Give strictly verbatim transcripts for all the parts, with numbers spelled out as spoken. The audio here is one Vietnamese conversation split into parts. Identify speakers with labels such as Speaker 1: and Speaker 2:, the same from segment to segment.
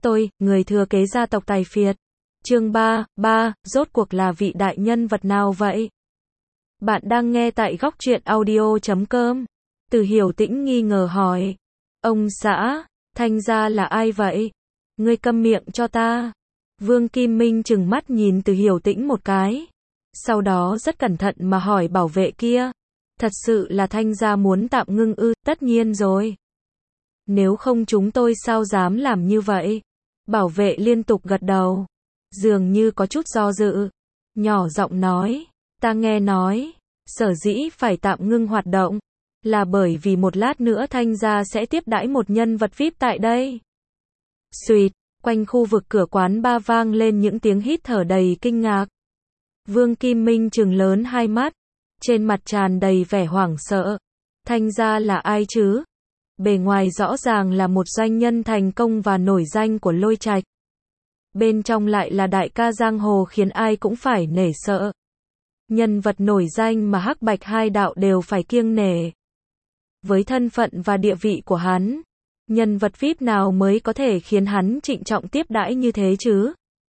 Speaker 1: Tôi, người thừa kế gia tộc Tài Phiệt. Chương ba, ba, rốt cuộc là vị đại nhân vật nào vậy? Bạn đang nghe tại góc truyện audio chấm com. Từ Hiểu Tĩnh nghi ngờ hỏi. Ông xã, Thanh gia là ai vậy? Ngươi câm miệng cho ta. Vương Kim Minh trừng mắt nhìn Từ Hiểu Tĩnh một cái. Sau đó rất cẩn thận mà hỏi bảo vệ kia. Thật sự là Thanh gia muốn tạm ngưng ư? Tất nhiên rồi. Nếu không chúng tôi sao dám làm như vậy? Bảo vệ liên tục gật đầu. Dường như có chút do dự. Nhỏ giọng nói. Ta nghe nói. Sở dĩ phải tạm ngưng hoạt động. Là bởi vì một lát nữa Thanh gia sẽ tiếp đãi một nhân vật vi ai pi tại đây. Xuỵt. Quanh khu vực cửa quán ba vang lên những tiếng hít thở đầy kinh ngạc. Vương Kim Minh trừng lớn hai mắt. Trên mặt tràn đầy vẻ hoảng sợ. Thanh gia là ai chứ? Bề ngoài rõ ràng là một doanh nhân thành công và nổi danh của Lôi Trạch. Bên trong lại là đại ca giang hồ khiến ai cũng phải nể sợ. Nhân vật nổi danh mà hắc bạch hai đạo đều phải kiêng nể. Với thân phận và địa vị của hắn, nhân vật vi ai pi nào mới có thể khiến hắn trịnh trọng tiếp đãi như thế chứ?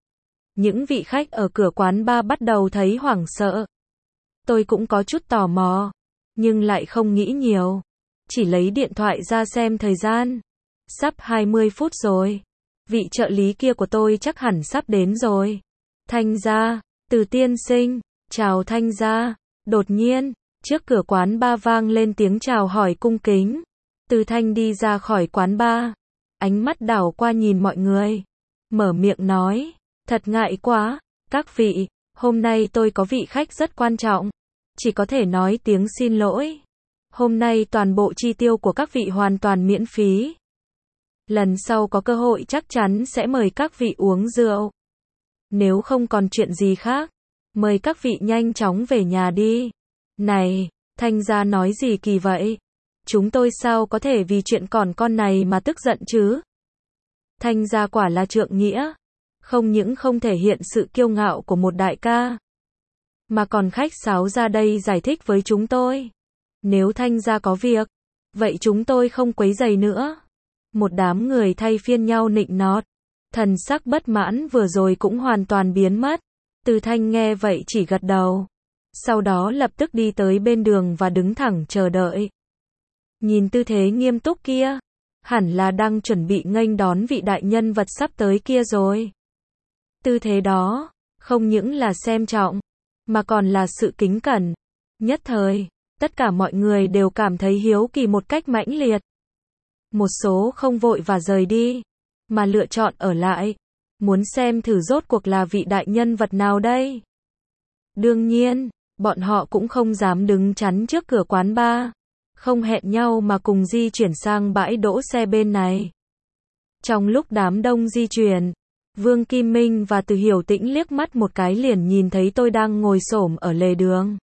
Speaker 1: Những vị khách ở cửa quán bar bắt đầu thấy hoảng sợ. Tôi cũng có chút tò mò, nhưng lại không nghĩ nhiều. Chỉ lấy điện thoại ra xem thời gian. Sắp hai mươi phút rồi. Vị trợ lý kia của tôi chắc hẳn sắp đến rồi. Thanh gia, Từ tiên sinh, chào Thanh gia. Đột nhiên, trước cửa quán bar vang lên tiếng chào hỏi cung kính. Từ Thanh đi ra khỏi quán bar. Ánh mắt đảo qua nhìn mọi người. Mở miệng nói. Thật ngại quá, các vị, hôm nay tôi có vị khách rất quan trọng. Chỉ có thể nói tiếng xin lỗi. Hôm nay toàn bộ chi tiêu của các vị hoàn toàn miễn phí. Lần sau có cơ hội chắc chắn sẽ mời các vị uống rượu. Nếu không còn chuyện gì khác, mời các vị nhanh chóng về nhà đi. Này, Thanh gia nói gì kỳ vậy? Chúng tôi sao có thể vì chuyện còn con này mà tức giận chứ? Thanh gia quả là trượng nghĩa. Không những không thể hiện sự kiêu ngạo của một đại ca, mà còn khách sáo ra đây giải thích với chúng tôi. Nếu Thanh gia có việc, vậy chúng tôi không quấy rầy nữa. Một đám người thay phiên nhau nịnh nọt. Thần sắc bất mãn vừa rồi cũng hoàn toàn biến mất. Từ Thanh nghe vậy chỉ gật đầu. Sau đó lập tức đi tới bên đường và đứng thẳng chờ đợi. Nhìn tư thế nghiêm túc kia, hẳn là đang chuẩn bị nghênh đón vị đại nhân vật sắp tới kia rồi. Tư thế đó, không những là xem trọng, mà còn là sự kính cẩn. Nhất thời, tất cả mọi người đều cảm thấy hiếu kỳ một cách mãnh liệt. Một số không vội và rời đi, mà lựa chọn ở lại, muốn xem thử rốt cuộc là vị đại nhân vật nào đây. Đương nhiên, bọn họ cũng không dám đứng chắn trước cửa quán bar, không hẹn nhau mà cùng di chuyển sang bãi đỗ xe bên này. Trong lúc đám đông di chuyển, Vương Kim Minh và Từ Hiểu Tĩnh liếc mắt một cái liền nhìn thấy tôi đang ngồi xổm ở lề đường.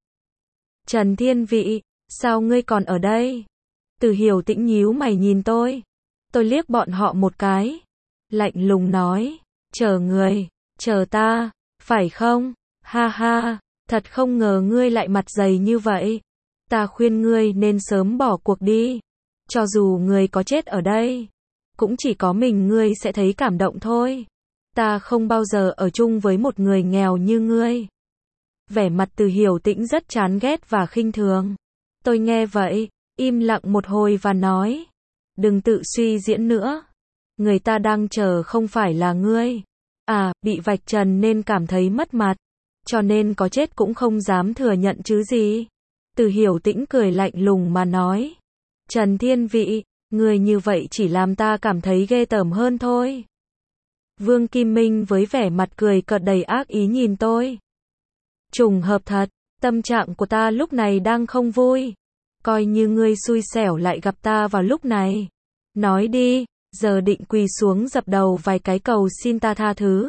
Speaker 1: Trần Thiên Vị, sao ngươi còn ở đây? Từ Hiểu Tĩnh nhíu mày nhìn tôi. Tôi liếc bọn họ một cái. Lạnh lùng nói, chờ người, chờ ta, phải không? Ha ha, thật không ngờ ngươi lại mặt dày như vậy. Ta khuyên ngươi nên sớm bỏ cuộc đi. Cho dù ngươi có chết ở đây, cũng chỉ có mình ngươi sẽ thấy cảm động thôi. Ta không bao giờ ở chung với một người nghèo như ngươi. Vẻ mặt Từ Hiểu Tĩnh rất chán ghét và khinh thường. Tôi nghe vậy, im lặng một hồi và nói. Đừng tự suy diễn nữa. Người ta đang chờ không phải là ngươi. À, bị vạch trần nên cảm thấy mất mặt. Cho nên có chết cũng không dám thừa nhận chứ gì. Từ Hiểu Tĩnh cười lạnh lùng mà nói. Trần Thiên Vị, ngươi như vậy chỉ làm ta cảm thấy ghê tởm hơn thôi. Vương Kim Minh với vẻ mặt cười cợt đầy ác ý nhìn tôi. Trùng hợp thật, tâm trạng của ta lúc này đang không vui. Coi như ngươi xui xẻo lại gặp ta vào lúc này. Nói đi, giờ định quỳ xuống dập đầu vài cái cầu xin ta tha thứ?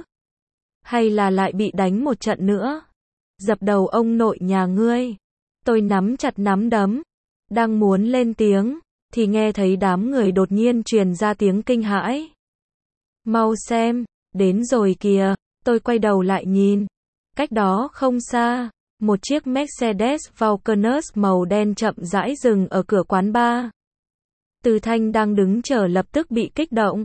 Speaker 1: Hay là lại bị đánh một trận nữa? Dập đầu ông nội nhà ngươi. Tôi nắm chặt nắm đấm. Đang muốn lên tiếng, thì nghe thấy đám người đột nhiên truyền ra tiếng kinh hãi. Mau xem, đến rồi kìa. Tôi quay đầu lại nhìn. Cách đó không xa, một chiếc Mercedes Valkenus màu đen chậm rãi dừng ở cửa quán bar. Từ Thanh đang đứng chờ lập tức bị kích động.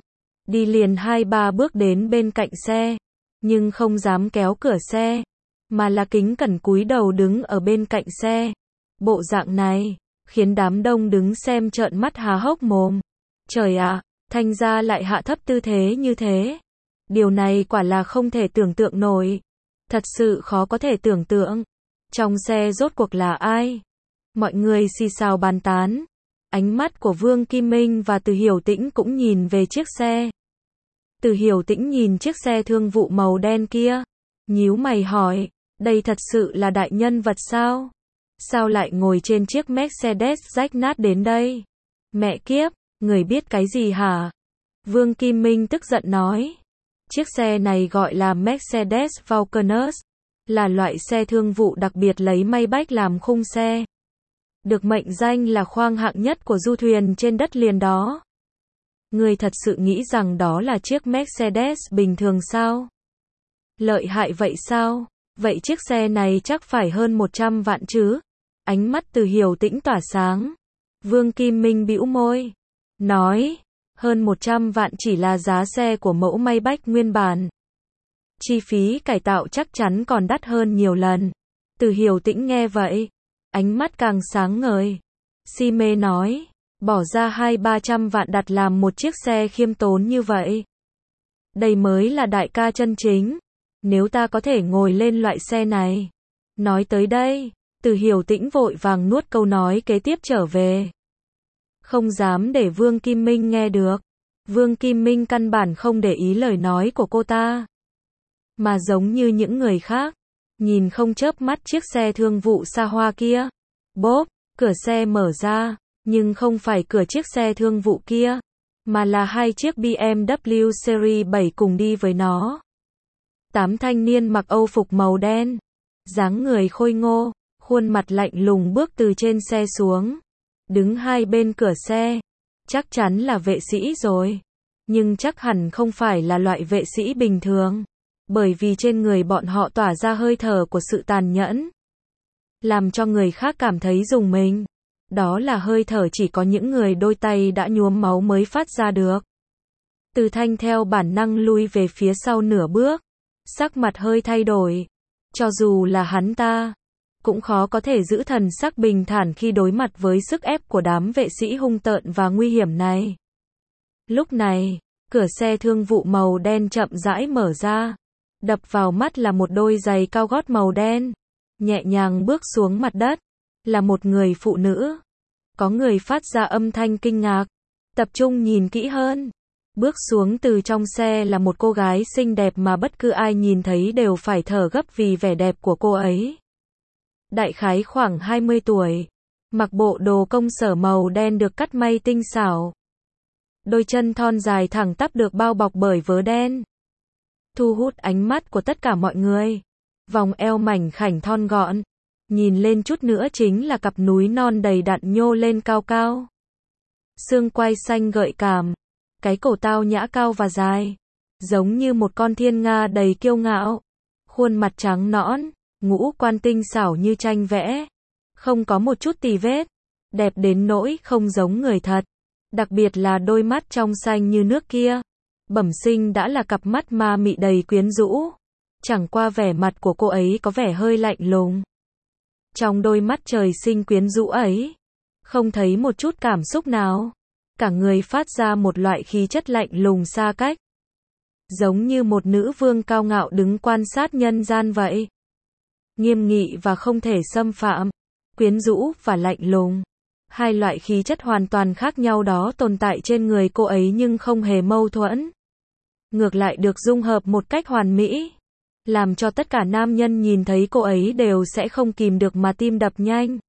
Speaker 1: đi liền hai ba bước đến bên cạnh xe, nhưng không dám kéo cửa xe, mà là kính cẩn cúi đầu đứng ở bên cạnh xe. Bộ dạng này, khiến đám đông đứng xem trợn mắt há hốc mồm. Trời ạ, Thanh gia lại hạ thấp tư thế như thế. Điều này quả là không thể tưởng tượng nổi. Thật sự khó có thể tưởng tượng. Trong xe rốt cuộc là ai? Mọi người xì xào bàn tán. Ánh mắt của Vương Kim Minh và Từ Hiểu Tĩnh cũng nhìn về chiếc xe. Từ Hiểu Tĩnh nhìn chiếc xe thương vụ màu đen kia, nhíu mày hỏi, đây thật sự là đại nhân vật sao? Sao lại ngồi trên chiếc Mercedes rách nát đến đây? Mẹ kiếp, người biết cái gì hả? Vương Kim Minh tức giận nói. Chiếc xe này gọi là Mercedes Falconers, là loại xe thương vụ đặc biệt lấy Maybach làm khung xe. Được mệnh danh là khoang hạng nhất của du thuyền trên đất liền đó. Người thật sự nghĩ rằng đó là chiếc Mercedes bình thường sao? Lợi hại vậy sao? Vậy chiếc xe này chắc phải hơn một trăm vạn chứ? Ánh mắt Từ Hiểu Tĩnh tỏa sáng. Vương Kim Minh bĩu môi, nói, hơn một trăm vạn chỉ là giá xe của mẫu Maybach nguyên bản. Chi phí cải tạo chắc chắn còn đắt hơn nhiều lần. Từ Hiểu Tĩnh nghe vậy, ánh mắt càng sáng ngời. Si mê nói, bỏ ra hai ba trăm vạn đặt làm một chiếc xe khiêm tốn như vậy. Đây mới là đại ca chân chính. Nếu ta có thể ngồi lên loại xe này. Nói tới đây, Từ Hiểu Tĩnh vội vàng nuốt câu nói kế tiếp trở về. Không dám để Vương Kim Minh nghe được. Vương Kim Minh căn bản không để ý lời nói của cô ta. Mà giống như những người khác, nhìn không chớp mắt chiếc xe thương vụ xa hoa kia. Bốp, cửa xe mở ra, nhưng không phải cửa chiếc xe thương vụ kia, mà là hai chiếc bê em vê Series bảy cùng đi với nó. Tám thanh niên mặc âu phục màu đen, dáng người khôi ngô, khuôn mặt lạnh lùng bước từ trên xe xuống, đứng hai bên cửa xe. Chắc chắn là vệ sĩ rồi, nhưng chắc hẳn không phải là loại vệ sĩ bình thường, bởi vì trên người bọn họ tỏa ra hơi thở của sự tàn nhẫn, làm cho người khác cảm thấy rùng mình. Đó là hơi thở chỉ có những người đôi tay đã nhuốm máu mới phát ra được. Từ Thanh theo bản năng lui về phía sau nửa bước, sắc mặt hơi thay đổi. Cho dù là hắn ta, cũng khó có thể giữ thần sắc bình thản khi đối mặt với sức ép của đám vệ sĩ hung tợn và nguy hiểm này. Lúc này, cửa xe thương vụ màu đen chậm rãi mở ra. Đập vào mắt là một đôi giày cao gót màu đen, nhẹ nhàng bước xuống mặt đất, là một người phụ nữ. Có người phát ra âm thanh kinh ngạc, tập trung nhìn kỹ hơn. Bước xuống từ trong xe là một cô gái xinh đẹp mà bất cứ ai nhìn thấy đều phải thở gấp vì vẻ đẹp của cô ấy. Đại khái khoảng hai mươi tuổi, mặc bộ đồ công sở màu đen được cắt may tinh xảo. Đôi chân thon dài thẳng tắp được bao bọc bởi vớ đen, thu hút ánh mắt của tất cả mọi người. Vòng eo mảnh khảnh thon gọn, nhìn lên chút nữa chính là cặp núi non đầy đặn nhô lên cao cao. Xương quai xanh gợi cảm, cái cổ tao nhã cao và dài, giống như một con thiên nga đầy kiêu ngạo. Khuôn mặt trắng nõn, ngũ quan tinh xảo như tranh vẽ, không có một chút tì vết, đẹp đến nỗi không giống người thật. Đặc biệt là đôi mắt trong xanh như nước kia, bẩm sinh đã là cặp mắt ma mị đầy quyến rũ. Chẳng qua vẻ mặt của cô ấy có vẻ hơi lạnh lùng. Trong đôi mắt trời sinh quyến rũ ấy, không thấy một chút cảm xúc nào. Cả người phát ra một loại khí chất lạnh lùng xa cách. Giống như một nữ vương cao ngạo đứng quan sát nhân gian vậy. Nghiêm nghị và không thể xâm phạm, quyến rũ và lạnh lùng. Hai loại khí chất hoàn toàn khác nhau đó tồn tại trên người cô ấy nhưng không hề mâu thuẫn. Ngược lại được dung hợp một cách hoàn mỹ, làm cho tất cả nam nhân nhìn thấy cô ấy đều sẽ không kìm được mà tim đập nhanh.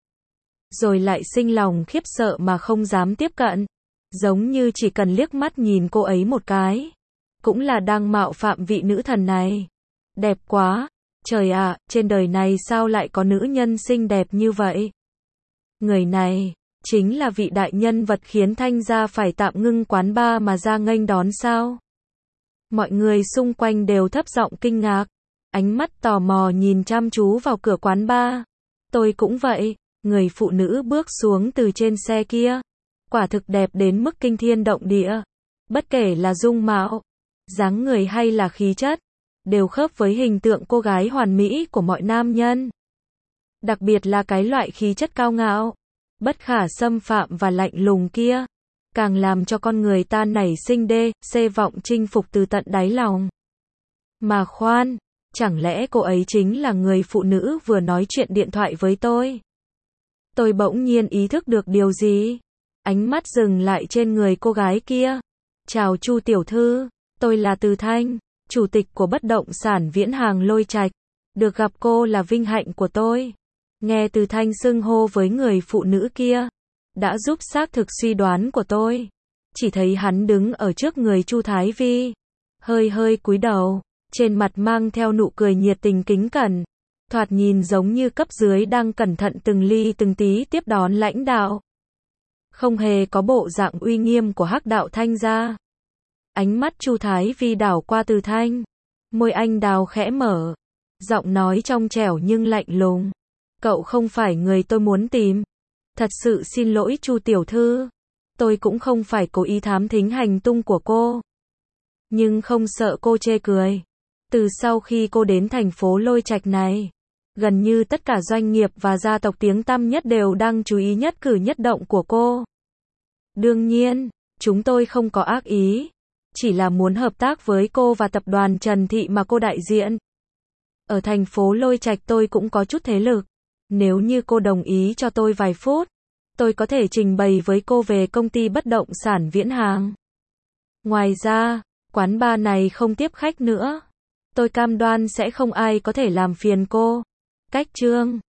Speaker 1: Rồi lại sinh lòng khiếp sợ mà không dám tiếp cận. Giống như chỉ cần liếc mắt nhìn cô ấy một cái, cũng là đang mạo phạm vị nữ thần này. Đẹp quá, trời ạ, trên đời này sao lại có nữ nhân xinh đẹp như vậy? Người này, chính là vị đại nhân vật khiến Thanh gia phải tạm ngưng quán bar mà ra nghênh đón sao? Mọi người xung quanh đều thấp giọng kinh ngạc, ánh mắt tò mò nhìn chăm chú vào cửa quán bar. Tôi cũng vậy, người phụ nữ bước xuống từ trên xe kia, quả thực đẹp đến mức kinh thiên động địa. Bất kể là dung mạo, dáng người hay là khí chất, đều khớp với hình tượng cô gái hoàn mỹ của mọi nam nhân. Đặc biệt là cái loại khí chất cao ngạo, bất khả xâm phạm và lạnh lùng kia, càng làm cho con người ta nảy sinh đê, xê vọng chinh phục từ tận đáy lòng. Mà khoan, chẳng lẽ cô ấy chính là người phụ nữ vừa nói chuyện điện thoại với tôi? Tôi bỗng nhiên ý thức được điều gì. Ánh mắt dừng lại trên người cô gái kia. Chào Chu tiểu thư, tôi là Từ Thanh, chủ tịch của bất động sản Viễn Hàng Lôi Trạch. Được gặp cô là vinh hạnh của tôi. Nghe Từ Thanh xưng hô với người phụ nữ kia, đã giúp xác thực suy đoán của tôi. Chỉ thấy hắn đứng ở trước người Chu Thái Vi, hơi hơi cúi đầu, trên mặt mang theo nụ cười nhiệt tình kính cẩn, thoạt nhìn giống như cấp dưới đang cẩn thận từng ly từng tí tiếp đón lãnh đạo. Không hề có bộ dạng uy nghiêm của Hắc đạo Thanh gia. Ánh mắt Chu Thái Vi đảo qua Từ Thanh, môi anh đào khẽ mở, giọng nói trong trẻo nhưng lạnh lùng. Cậu không phải người tôi muốn tìm. Thật sự xin lỗi Chu tiểu thư, tôi cũng không phải cố ý thám thính hành tung của cô. Nhưng không sợ cô chê cười. Từ sau khi cô đến thành phố Lôi Trạch này, gần như tất cả doanh nghiệp và gia tộc tiếng tăm nhất đều đang chú ý nhất cử nhất động của cô. Đương nhiên, chúng tôi không có ác ý, chỉ là muốn hợp tác với cô và tập đoàn Trần Thị mà cô đại diện. Ở thành phố Lôi Trạch tôi cũng có chút thế lực. Nếu như cô đồng ý cho tôi vài phút, tôi có thể trình bày với cô về công ty bất động sản Viễn Hàng. Ngoài ra, quán bar này không tiếp khách nữa. Tôi cam đoan sẽ không ai có thể làm phiền cô. Cách chương